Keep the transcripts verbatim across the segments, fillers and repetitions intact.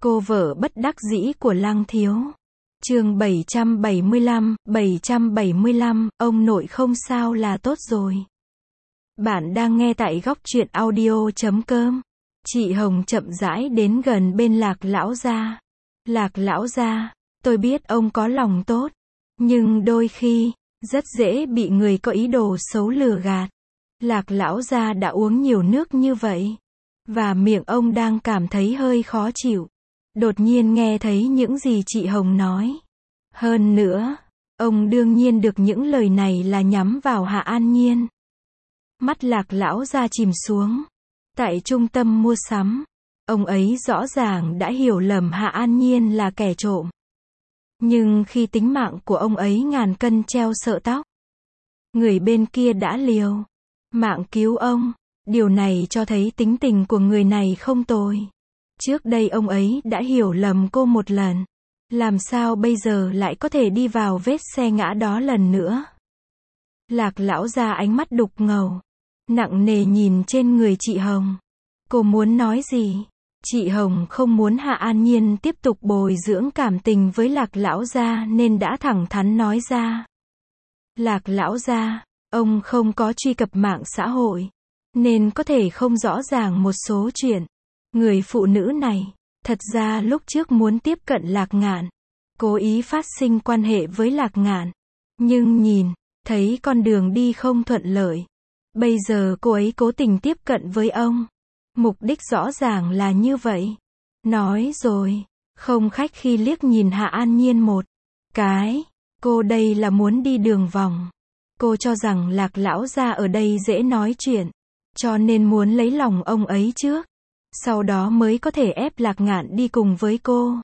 Cô vợ bất đắc dĩ của Lăng Thiếu. Chương bảy trăm bảy mươi lăm, bảy trăm bảy mươi lăm, ông nội không sao là tốt rồi. Bạn đang nghe tại góc truyện audio chấm com. Chị Hồng chậm rãi đến gần bên Lạc lão gia. Lạc lão gia, tôi biết ông có lòng tốt, nhưng đôi khi, rất dễ bị người có ý đồ xấu lừa gạt. Lạc lão gia đã uống nhiều nước như vậy, và miệng ông đang cảm thấy hơi khó chịu. Đột nhiên nghe thấy những gì chị Hồng nói. Hơn nữa, ông đương nhiên được những lời này là nhắm vào Hạ An Nhiên. Mắt Lạc lão gia chìm xuống. Tại trung tâm mua sắm, ông ấy rõ ràng đã hiểu lầm Hạ An Nhiên là kẻ trộm. Nhưng khi tính mạng của ông ấy ngàn cân treo sợi tóc, người bên kia đã liều mạng cứu ông. Điều này cho thấy tính tình của người này không tồi. Trước đây ông ấy đã hiểu lầm cô một lần. Làm sao bây giờ lại có thể đi vào vết xe ngã đó lần nữa? Lạc lão gia ánh mắt đục ngầu, nặng nề nhìn trên người chị Hồng. Cô muốn nói gì? Chị Hồng không muốn Hạ An Nhiên tiếp tục bồi dưỡng cảm tình với Lạc lão gia nên đã thẳng thắn nói ra. Lạc lão gia, ông không có truy cập mạng xã hội, nên có thể không rõ ràng một số chuyện. Người phụ nữ này, thật ra lúc trước muốn tiếp cận Lạc Ngạn, cố ý phát sinh quan hệ với Lạc Ngạn. Nhưng nhìn, thấy con đường đi không thuận lợi. Bây giờ cô ấy cố tình tiếp cận với ông. Mục đích rõ ràng là như vậy. Nói rồi, không khách khi liếc nhìn Hạ An Nhiên một cái. Cô đây là muốn đi đường vòng. Cô cho rằng Lạc lão gia ở đây dễ nói chuyện, cho nên muốn lấy lòng ông ấy trước, sau đó mới có thể ép Lạc Ngạn đi cùng với cô.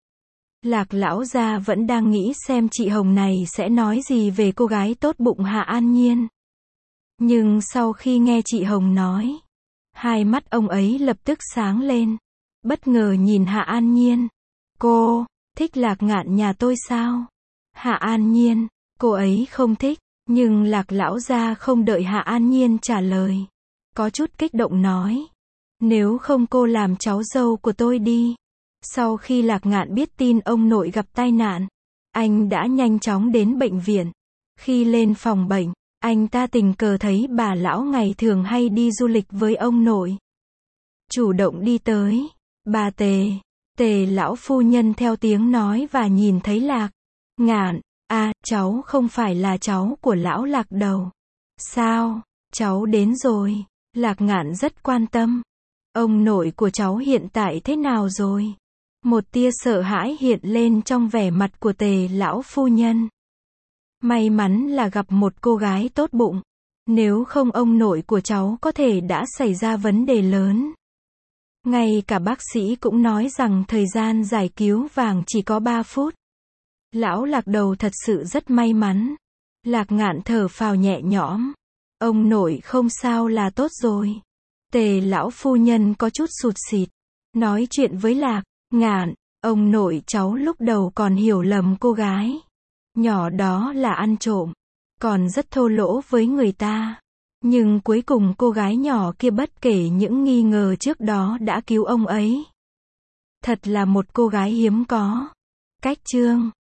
Lạc lão gia vẫn đang nghĩ xem chị Hồng này sẽ nói gì về cô gái tốt bụng Hạ An Nhiên. Nhưng sau khi nghe chị Hồng nói, hai mắt ông ấy lập tức sáng lên, bất ngờ nhìn Hạ An Nhiên. Cô, thích Lạc Ngạn nhà tôi sao? Hạ An Nhiên, cô ấy không thích, nhưng Lạc lão gia không đợi Hạ An Nhiên trả lời. Có chút kích động nói. Nếu không cô làm cháu dâu của tôi đi. Sau khi Lạc Ngạn biết tin ông nội gặp tai nạn, anh đã nhanh chóng đến bệnh viện. Khi lên phòng bệnh, anh ta tình cờ thấy bà lão ngày thường hay đi du lịch với ông nội. Chủ động đi tới. Bà Tề, Tề lão phu nhân theo tiếng nói và nhìn thấy Lạc Ngạn. À, cháu không phải là cháu của lão Lạc đầu. Sao, cháu đến rồi. Lạc Ngạn rất quan tâm. Ông nội của cháu hiện tại thế nào rồi? Một tia sợ hãi hiện lên trong vẻ mặt của Tề lão phu nhân. May mắn là gặp một cô gái tốt bụng. Nếu không ông nội của cháu có thể đã xảy ra vấn đề lớn. Ngay cả bác sĩ cũng nói rằng thời gian giải cứu vàng chỉ có ba phút. Lão Lạc đầu thật sự rất may mắn. Lạc Ngạn thở phào nhẹ nhõm. Ông nội không sao là tốt rồi. Tề lão phu nhân có chút sụt sịt. Nói chuyện với Lạc Ngạn, ông nội cháu lúc đầu còn hiểu lầm cô gái nhỏ đó là ăn trộm, còn rất thô lỗ với người ta. Nhưng cuối cùng cô gái nhỏ kia bất kể những nghi ngờ trước đó đã cứu ông ấy. Thật là một cô gái hiếm có. Cách chương